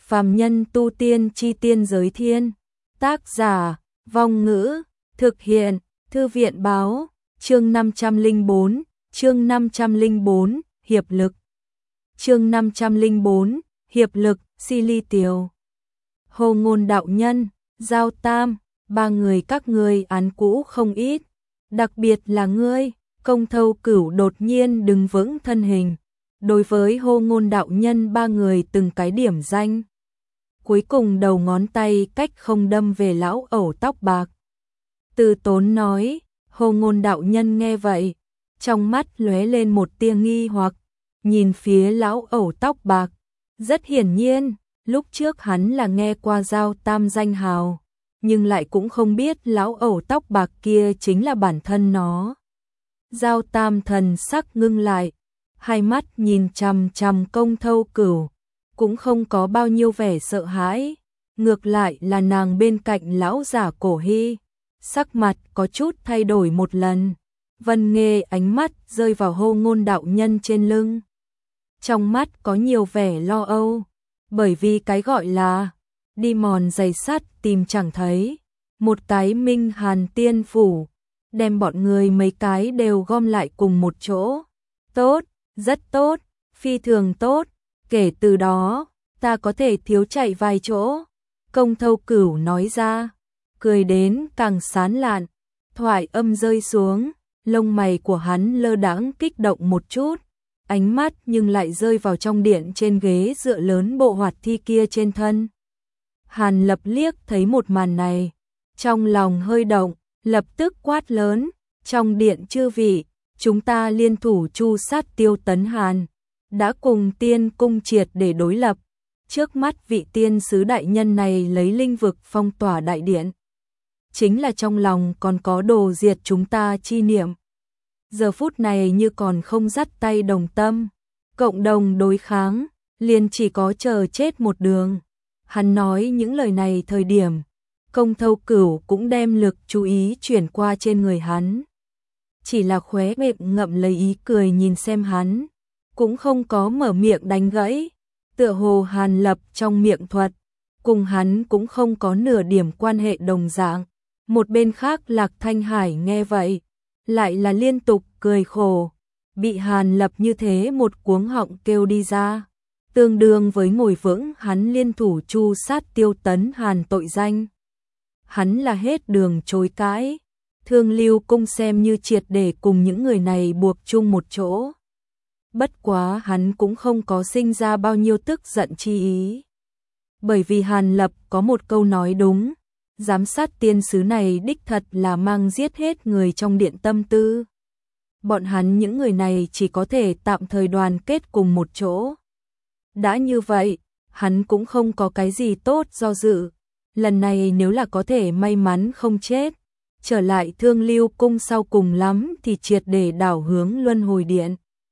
Phàm nhân tu tiên chi tiên giới thiên. Tác giả, Vong Ngữ, thực hiện, Thư viện báo, chương 504, hiệp lực. Chương 504, hiệp lực, Silly Tiều. Hồ Ngôn đạo nhân, Giao Tam, ba người các ngươi án cũ không ít, đặc biệt là ngươi. Công Thâu Cửu đột nhiên đứng vững thân hình, đối với Hồ Ngôn đạo nhân ba người từng cái điểm danh. Cuối cùng đầu ngón tay cách không đâm về lão ẩu tóc bạc. Từ Tốn nói. Hồ Ngôn đạo nhân nghe vậy, trong mắt lóe lên một tia nghi hoặc, nhìn phía lão ẩu tóc bạc. Rất hiển nhiên, lúc trước hắn là nghe qua Giao Tam danh hào, nhưng lại cũng không biết lão ẩu tóc bạc kia chính là bản thân nó. Giao Tam thần sắc ngưng lại, hai mắt nhìn chằm chằm Công Thâu Cửu, cũng không có bao nhiêu vẻ sợ hãi, ngược lại là nàng bên cạnh lão giả Cổ Hy, sắc mặt có chút thay đổi một lần. Vân Nghê ánh mắt rơi vào Hồ Ngôn đạo nhân trên lưng, trong mắt có nhiều vẻ lo âu, bởi vì cái gọi là đi mòn giày sắt tìm chẳng thấy, một cái Minh Hàn tiên phủ, đem bọn người mấy cái đều gom lại cùng một chỗ. Tốt, rất tốt, phi thường tốt, kể từ đó, ta có thể thiếu chạy vài chỗ. Công Thâu Cửu nói ra, cười đến càng sán lạn, thoại âm rơi xuống, lông mày của hắn lơ đãng kích động một chút, ánh mắt nhưng lại rơi vào trong điện trên ghế dựa lớn bộ hoạt thi kia trên thân. Hàn Lập liếc thấy một màn này, trong lòng hơi động, lập tức quát lớn, trong điện chư vị, chúng ta liên thủ tru sát Tiêu Tấn Hàn, đã cùng tiên cung triệt để đối lập. Trước mắt vị tiên sứ đại nhân này lấy linh vực phong tỏa đại điện, chính là trong lòng còn có đồ diệt chúng ta chi niệm. Giờ phút này như còn không dắt tay đồng tâm, cộng đồng đối kháng, liền chỉ có chờ chết một đường. Hắn nói những lời này thời điểm, Công Thâu Cửu cũng đem lực chú ý chuyển qua trên người hắn. Chỉ là khóe miệng ngậm lấy ý cười nhìn xem hắn, cũng không có mở miệng đánh gãy, tựa hồ Hàn Lập trong miệng thuật, cùng hắn cũng không có nửa điểm quan hệ đồng dạng. Một bên khác Lạc Thanh Hải nghe vậy, lại là liên tục cười khổ, bị Hàn Lập như thế một cuống họng kêu đi ra, tương đương với ngồi vững hắn liên thủ tru sát Tiêu Tấn Hàn tội danh. Hắn là hết đường chối cãi, Thương Lưu Cung xem như triệt để cùng những người này buộc chung một chỗ. Bất quá hắn cũng không có sinh ra bao nhiêu tức giận chi ý. Bởi vì Hàn Lập có một câu nói đúng, giám sát tiên sứ này đích thật là mang giết hết người trong điện tâm tư. Bọn hắn những người này chỉ có thể tạm thời đoàn kết cùng một chỗ. Đã như vậy, hắn cũng không có cái gì tốt do dự. Lần này nếu là có thể may mắn không chết, trở lại Thương Lưu Cung sau cùng lắm thì triệt để đảo hướng Luân Hồi Điện.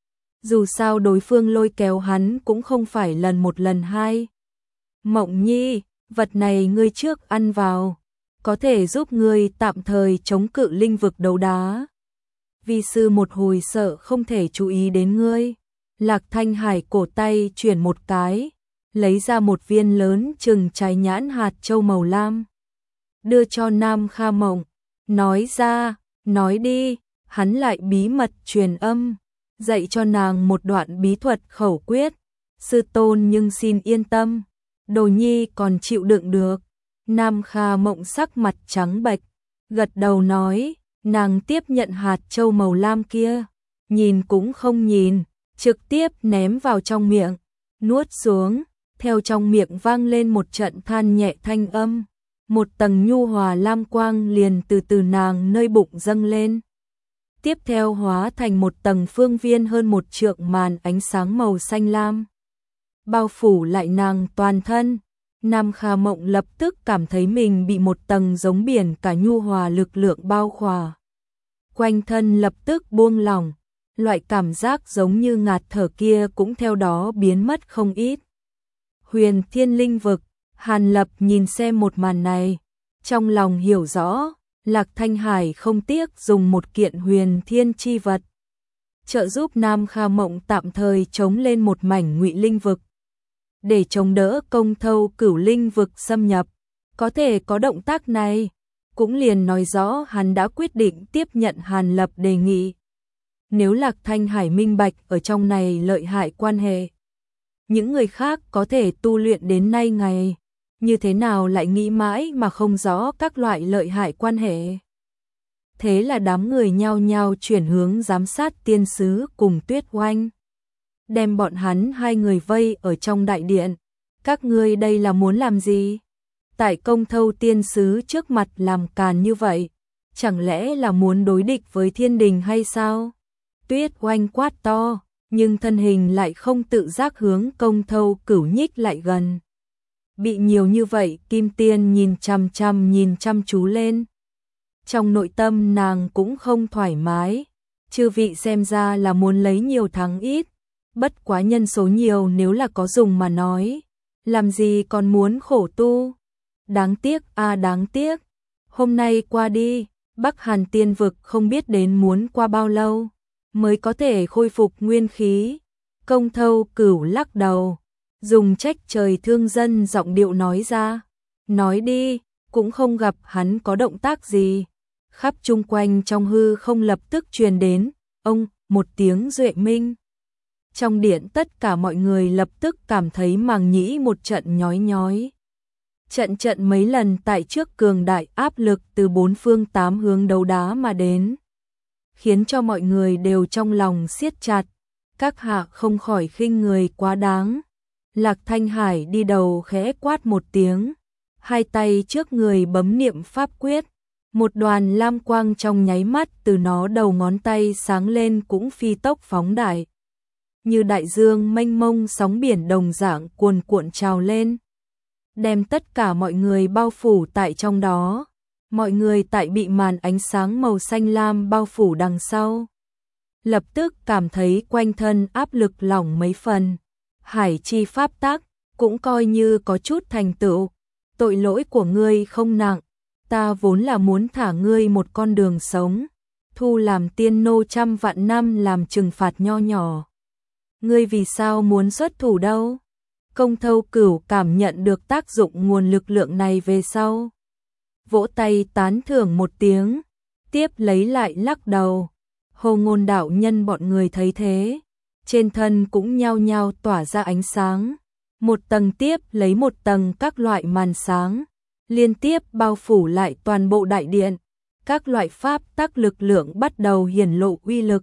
Dù sao đối phương lôi kéo hắn cũng không phải lần một lần hai. Mộng Nhi, vật này ngươi trước ăn vào, có thể giúp ngươi tạm thời chống cự linh vực đấu đá. Vi sư một hồi sợ không thể chú ý đến ngươi. Lạc Thanh Hải cổ tay chuyển một cái, lấy ra một viên lớn chừng trái nhãn hạt châu màu lam, đưa cho Nam Kha Mộng, nói ra, nói đi. Hắn lại bí mật truyền âm, dạy cho nàng một đoạn bí thuật khẩu quyết. Sư tôn nhưng xin yên tâm, đồ nhi còn chịu đựng được. Nam Kha Mộng sắc mặt trắng bệch, gật đầu nói, nàng tiếp nhận hạt châu màu lam kia, nhìn cũng không nhìn, trực tiếp ném vào trong miệng, nuốt xuống, theo trong miệng vang lên một trận than nhẹ thanh âm, một tầng nhu hòa lam quang liền từ từ nàng nơi bụng dâng lên. Tiếp theo hóa thành một tầng phương viên hơn một trượng màn ánh sáng màu xanh lam, bao phủ lại nàng toàn thân. Nam Kha Mộng lập tức cảm thấy mình bị một tầng giống biển cả nhu hòa lực lượng bao khỏa. Quanh thân lập tức buông lỏng, loại cảm giác giống như ngạt thở kia cũng theo đó biến mất không ít. Huyền Thiên Linh Vực, Hàn Lập nhìn xem một màn này, trong lòng hiểu rõ, Lạc Thanh Hải không tiếc dùng một kiện huyền thiên chi vật, trợ giúp Nam Kha Mộng tạm thời chống lên một mảnh ngụy linh vực. để chống đỡ Công Thâu Cửu linh vực xâm nhập. Có thể có động tác này, cũng liền nói rõ hắn đã quyết định tiếp nhận Hàn Lập đề nghị. Nếu Lạc Thanh Hải minh bạch ở trong này lợi hại quan hệ, những người khác có thể tu luyện đến nay ngày, như thế nào lại nghĩ mãi mà không rõ các loại lợi hại quan hệ. Thế là đám người nhao nhao chuyển hướng giám sát tiên sứ cùng Tuyết Oanh, đem bọn hắn hai người vây ở trong đại điện. Các ngươi đây là muốn làm gì? Tại Công Thâu tiên sứ trước mặt làm càn như vậy, chẳng lẽ là muốn đối địch với thiên đình hay sao? Tuyết Oanh quát to, nhưng thân hình lại không tự giác hướng Công Thâu Cửu nhích lại gần. Bị nhiều như vậy, Kim Tiên nhìn chăm chú lên. Trong nội tâm nàng cũng không thoải mái, chư vị xem ra là muốn lấy nhiều thắng ít, bất quá nhân số nhiều nếu là có dùng mà nói, làm gì còn muốn khổ tu. Đáng tiếc đáng tiếc, hôm nay qua đi, Bắc Hàn tiên vực không biết đến muốn qua bao lâu mới có thể khôi phục nguyên khí. Công Thâu Cửu lắc đầu, dùng trách trời thương dân giọng điệu nói ra. Nói đi, cũng không gặp hắn có động tác gì. Khắp chung quanh trong hư không lập tức truyền đến, ông, một tiếng duệ minh. Trong điện tất cả mọi người lập tức cảm thấy màng nhĩ một trận nhói nhói. Trận mấy lần tại trước cường đại áp lực từ bốn phương tám hướng đấu đá mà đến, khiến cho mọi người đều trong lòng siết chặt. Các hạ không khỏi khinh người quá đáng. Lạc Thanh Hải đi đầu khẽ quát một tiếng, hai tay trước người bấm niệm pháp quyết, một đoàn lam quang trong nháy mắt từ nó đầu ngón tay sáng lên cũng phi tốc phóng đại, như đại dương mênh mông sóng biển đồng dạng cuồn cuộn trào lên, đem tất cả mọi người bao phủ tại trong đó. Mọi người tại bị màn ánh sáng màu xanh lam bao phủ đằng sau, lập tức cảm thấy quanh thân áp lực lỏng mấy phần. Hải chi pháp tắc cũng coi như có chút thành tựu. Tội lỗi của ngươi không nặng, ta vốn là muốn thả ngươi một con đường sống, thu làm tiên nô 100 vạn năm làm trừng phạt nho nhỏ. Ngươi vì sao muốn xuất thủ đâu? Công Thâu Cửu cảm nhận được tác dụng nguồn lực lượng này về sau, vỗ tay tán thưởng một tiếng, tiếp lấy lại lắc đầu. Hồ Ngôn đạo nhân bọn người thấy thế, trên thân cũng nhao nhao tỏa ra ánh sáng, một tầng tiếp lấy một tầng các loại màn sáng, liên tiếp bao phủ lại toàn bộ đại điện. Các loại pháp tắc lực lượng bắt đầu hiển lộ uy lực.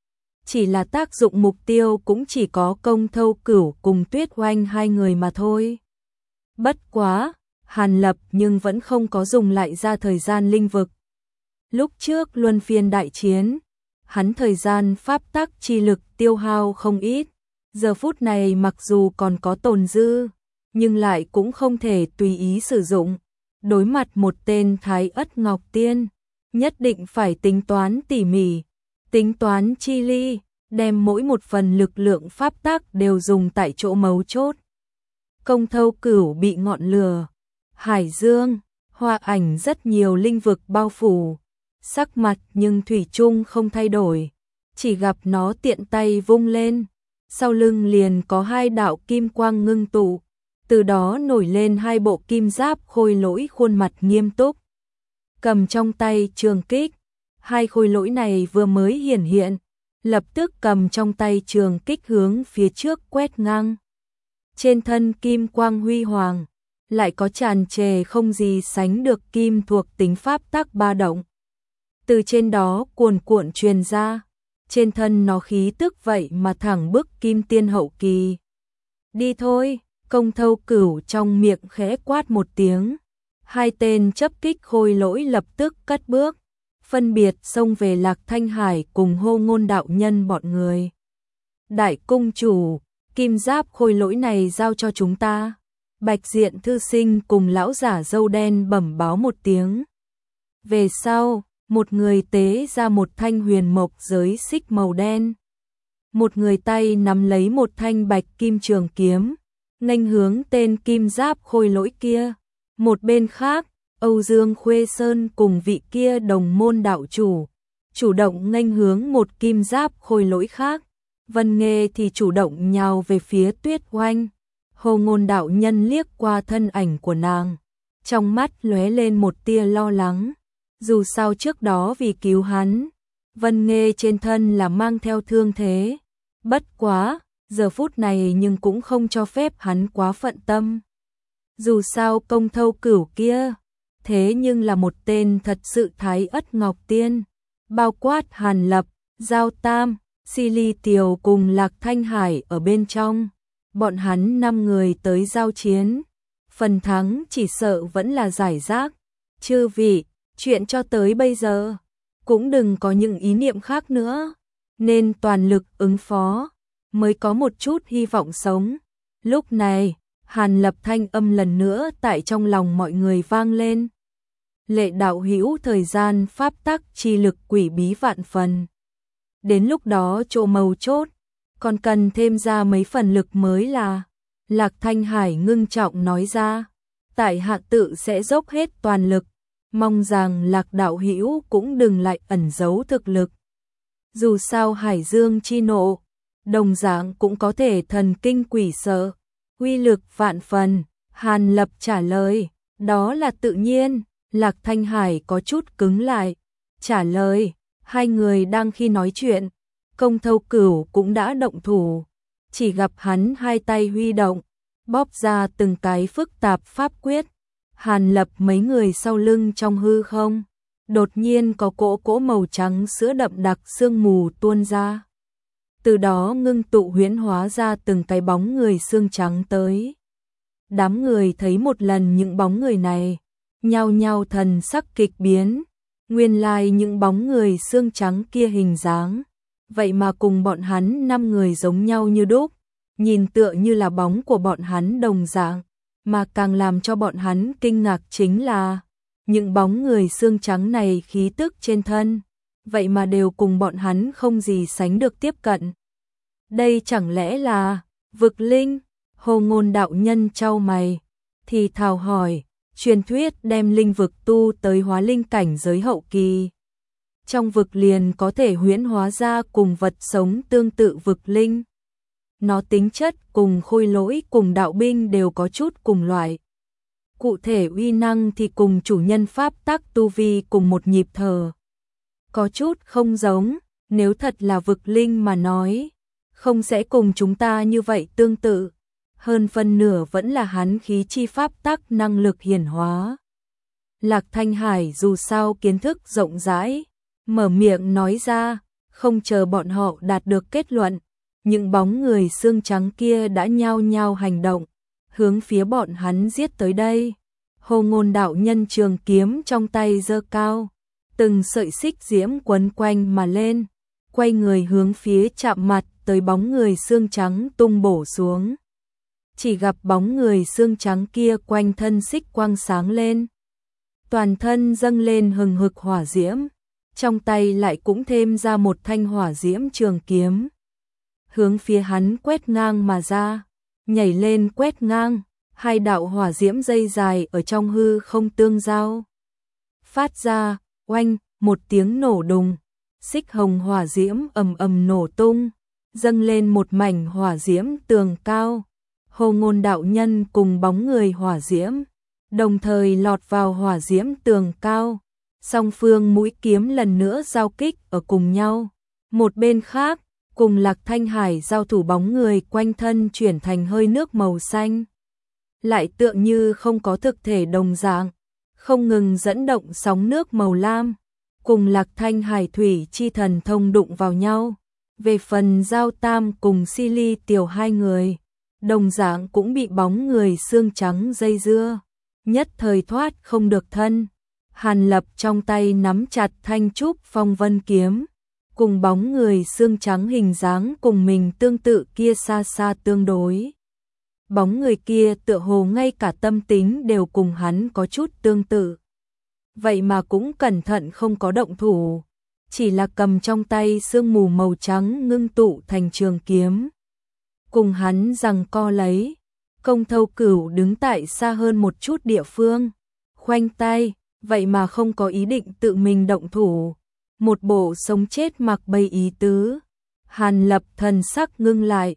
Chỉ là tác dụng mục tiêu cũng chỉ có Công Thâu Cửu cùng Tuyết Oanh hai người mà thôi. Bất quá, Hàn Lập nhưng vẫn không có dùng lại ra thời gian linh vực. Lúc trước luân phiên đại chiến, hắn thời gian pháp tắc chi lực tiêu hao không ít, giờ phút này mặc dù còn có tồn dư, nhưng lại cũng không thể tùy ý sử dụng. Đối mặt một tên Thái Ất Ngọc Tiên, nhất định phải tính toán tỉ mỉ, tính toán chi ly, đem mỗi một phần lực lượng pháp tắc đều dùng tại chỗ mấu chốt. Công Thâu Cửu bị ngọn lửa, hải dương, hoa ảnh rất nhiều linh vực bao phủ, sắc mặt nhưng thủy chung không thay đổi, chỉ gặp nó tiện tay vung lên, sau lưng liền có hai đạo kim quang ngưng tụ, từ đó nổi lên hai bộ kim giáp khôi lỗi khuôn mặt nghiêm túc, cầm trong tay trường kích. Hai khôi lỗi này vừa mới hiển hiện, lập tức cầm trong tay trường kích hướng phía trước quét ngang. Trên thân kim quang huy hoàng, lại có tràn trề không gì sánh được kim thuộc tính pháp tắc ba động. Từ trên đó cuồn cuộn truyền ra, trên thân nó khí tức vậy mà thẳng bức kim tiên hậu kỳ. Đi thôi, Công Thâu Cửu trong miệng khẽ quát một tiếng. Hai tên chấp kích khôi lỗi lập tức cất bước, phân biệt xông về Lạc Thanh Hải cùng Hồ Ngôn đạo nhân bọn người. Đại cung chủ, kim giáp khôi lỗi này giao cho chúng ta. Bạch Diện thư sinh cùng lão giả râu đen bẩm báo một tiếng. Về sau, một người tế ra một thanh huyền mộc giới xích màu đen. Một người tay nắm lấy một thanh bạch kim trường kiếm, nghênh hướng tên kim giáp khôi lỗi kia. Một bên khác, Âu Dương Khuê Sơn cùng vị kia đồng môn đạo chủ, chủ động nghênh hướng một kim giáp khôi lỗi khác. Vân Nghê thì chủ động nhào về phía Tuyết Oanh. Hồ Ngôn đạo nhân liếc qua thân ảnh của nàng, trong mắt lóe lên một tia lo lắng. Dù sao trước đó vì cứu hắn, Vân Nghê trên thân là mang theo thương thế. Bất quá, giờ phút này nhưng cũng không cho phép hắn quá phận tâm. Dù sao Công Thâu Cửu kia, thế nhưng là một tên thật sự Thái Ất Ngọc Tiên, bao quát Hàn Lập, Giao Tam, Si Ly Tiều cùng Lạc Thanh Hải ở bên trong. Bọn hắn 5 người tới giao chiến, phần thắng chỉ sợ vẫn là giải rác. Chư vị, chuyện cho tới bây giờ, cũng đừng có những ý niệm khác nữa, nên toàn lực ứng phó, mới có một chút hy vọng sống. Lúc này, Hàn Lập thanh âm lần nữa tại trong lòng mọi người vang lên. Lệ đạo hữu thời gian pháp tắc chi lực quỷ bí vạn phần. Đến lúc đó chỗ mấu chốt, còn cần thêm ra mấy phần lực mới là. Lạc Thanh Hải ngưng trọng nói ra, tại hạ tự sẽ dốc hết toàn lực, mong rằng Lạc đạo hữu cũng đừng lại ẩn giấu thực lực. Dù sao Hải Dương chi nộ, đồng dạng cũng có thể thần kinh quỷ sợ, uy lực vạn phần. Hàn Lập trả lời, đó là tự nhiên. Lạc Thanh Hải có chút cứng lại, trả lời, hai người đang khi nói chuyện, Công Thâu Cửu cũng đã động thủ, chỉ gặp hắn hai tay huy động, bóp ra từng cái phức tạp pháp quyết. Hàn Lập mấy người sau lưng trong hư không, đột nhiên có cỗ màu trắng sữa đậm đặc sương mù tuôn ra. Từ đó ngưng tụ huyễn hóa ra từng cái bóng người xương trắng tới. Đám người thấy một lần những bóng người này, nhao nhao thần sắc kịch biến, nguyên lai những bóng người xương trắng kia hình dáng, vậy mà cùng bọn hắn 5 người giống nhau như đúc, nhìn tựa như là bóng của bọn hắn đồng dạng, mà càng làm cho bọn hắn kinh ngạc chính là, những bóng người xương trắng này khí tức trên thân, vậy mà đều cùng bọn hắn không gì sánh được tiếp cận. Đây chẳng lẽ là vực linh? Hồ Ngôn đạo nhân chau mày, thì thào hỏi, truyền thuyết đem linh vực tu tới hóa linh cảnh giới hậu kỳ. Trong vực liền có thể huyễn hóa ra cùng vật sống tương tự vực linh. Nó tính chất cùng khôi lỗi cùng đạo binh đều có chút cùng loại. Cụ thể uy năng thì cùng chủ nhân pháp tắc tu vi cùng một nhịp thở. Có chút không giống, nếu thật là vực linh mà nói, không sẽ cùng chúng ta như vậy tương tự. Hơn phân nửa vẫn là hắn khí chi pháp tắc năng lực hiển hóa. Lạc Thanh Hải dù sao kiến thức rộng rãi, mở miệng nói ra, không chờ bọn họ đạt được kết luận, những bóng người xương trắng kia đã nhao nhao hành động, hướng phía bọn hắn giết tới đây. Hồ Ngôn đạo nhân trường kiếm trong tay giơ cao, từng sợi xích diễm quấn quanh mà lên, quay người hướng phía chạm mặt tới bóng người xương trắng tung bổ xuống. Chỉ gặp bóng người xương trắng kia quanh thân xích quang sáng lên, toàn thân dâng lên hừng hực hỏa diễm, trong tay lại cũng thêm ra một thanh hỏa diễm trường kiếm, hướng phía hắn quét ngang mà ra, nhảy lên quét ngang, hai đạo hỏa diễm dây dài ở trong hư không tương giao, phát ra oanh một tiếng nổ đùng, xích hồng hỏa diễm ầm ầm nổ tung, dâng lên một mảnh hỏa diễm tường cao. Hồ Ngôn đạo nhân cùng bóng người hỏa diễm, đồng thời lọt vào hỏa diễm tường cao, song phương mũi kiếm lần nữa giao kích ở cùng nhau. Một bên khác, cùng Lạc Thanh Hải giao thủ bóng người quanh thân chuyển thành hơi nước màu xanh, lại tựa như không có thực thể đồng dạng, không ngừng dẫn động sóng nước màu lam, cùng Lạc Thanh Hải thủy chi thần thông đụng vào nhau. Về phần Giao Tam cùng Si Ly Tiểu hai người, đồng dạng cũng bị bóng người xương trắng dây dưa, nhất thời thoát không được thân. Hàn Lập trong tay nắm chặt thanh trúc phong vân kiếm, cùng bóng người xương trắng hình dáng cùng mình tương tự kia xa xa tương đối. Bóng người kia tựa hồ ngay cả tâm tính đều cùng hắn có chút tương tự. Vậy mà cũng cẩn thận không có động thủ, chỉ là cầm trong tay sương mù màu trắng ngưng tụ thành trường kiếm. Cùng hắn giằng co lấy, Công Thâu Cửu đứng tại xa hơn một chút địa phương, khoanh tay, vậy mà không có ý định tự mình động thủ, một bộ sống chết mặc bay ý tứ. Hàn Lập thần sắc ngưng lại,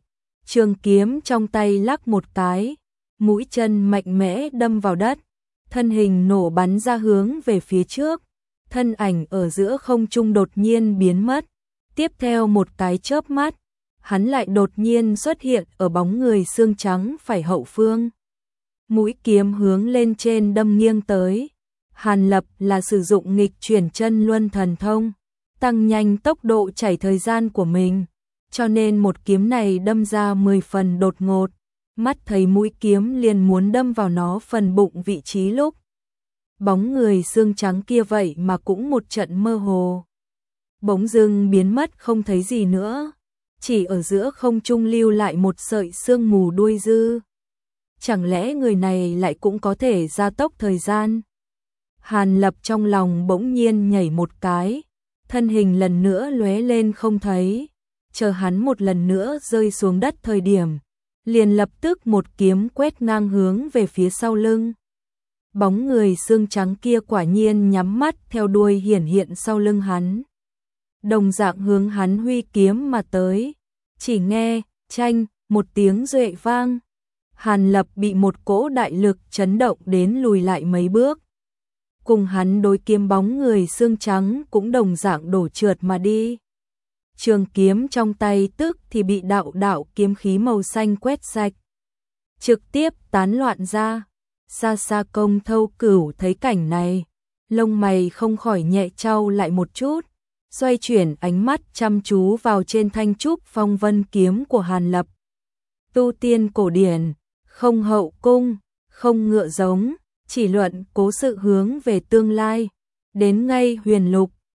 Trường kiếm trong tay lắc một cái, mũi chân mạnh mẽ đâm vào đất, thân hình nổ bắn ra hướng về phía trước, thân ảnh ở giữa không trung đột nhiên biến mất. Tiếp theo một cái chớp mắt, hắn lại đột nhiên xuất hiện ở bóng người xương trắng phải hậu phương. Mũi kiếm hướng lên trên đâm nghiêng tới. Hàn Lập là sử dụng nghịch chuyển chân luân thần thông, tăng nhanh tốc độ chảy thời gian của mình, cho nên một kiếm này đâm ra 10 phần đột ngột, mắt thấy mũi kiếm liền muốn đâm vào nó phần bụng vị trí lúc. Bóng người xương trắng kia vậy mà cũng một trận mơ hồ. Bỗng dưng biến mất không thấy gì nữa, chỉ ở giữa không trung lưu lại một sợi sương mù đuôi dư. Chẳng lẽ người này lại cũng có thể gia tốc thời gian? Hàn Lập trong lòng bỗng nhiên nhảy một cái, thân hình lần nữa lóe lên không thấy, chờ hắn một lần nữa rơi xuống đất thời điểm, liền lập tức một kiếm quét ngang hướng về phía sau lưng. Bóng người xương trắng kia quả nhiên nhắm mắt theo đuôi hiển hiện sau lưng hắn. Đồng dạng hướng hắn huy kiếm mà tới, chỉ nghe, chanh, một tiếng duệ vang. Hàn Lập bị một cỗ đại lực chấn động đến lùi lại mấy bước. Cùng hắn đối kiếm bóng người xương trắng cũng đồng dạng đổ trượt mà đi. Trường kiếm trong tay tức thì bị đạo đạo kiếm khí màu xanh quét sạch, trực tiếp tán loạn ra. Xa xa Công Thâu Cửu thấy cảnh này, lông mày không khỏi nhẹ chau lại một chút, xoay chuyển ánh mắt chăm chú vào trên thanh trúc phong vân kiếm của Hàn Lập. Tu tiên cổ điển, không hậu cung, không ngựa giống, chỉ luận cố sự hướng về tương lai, đến ngay huyền lục,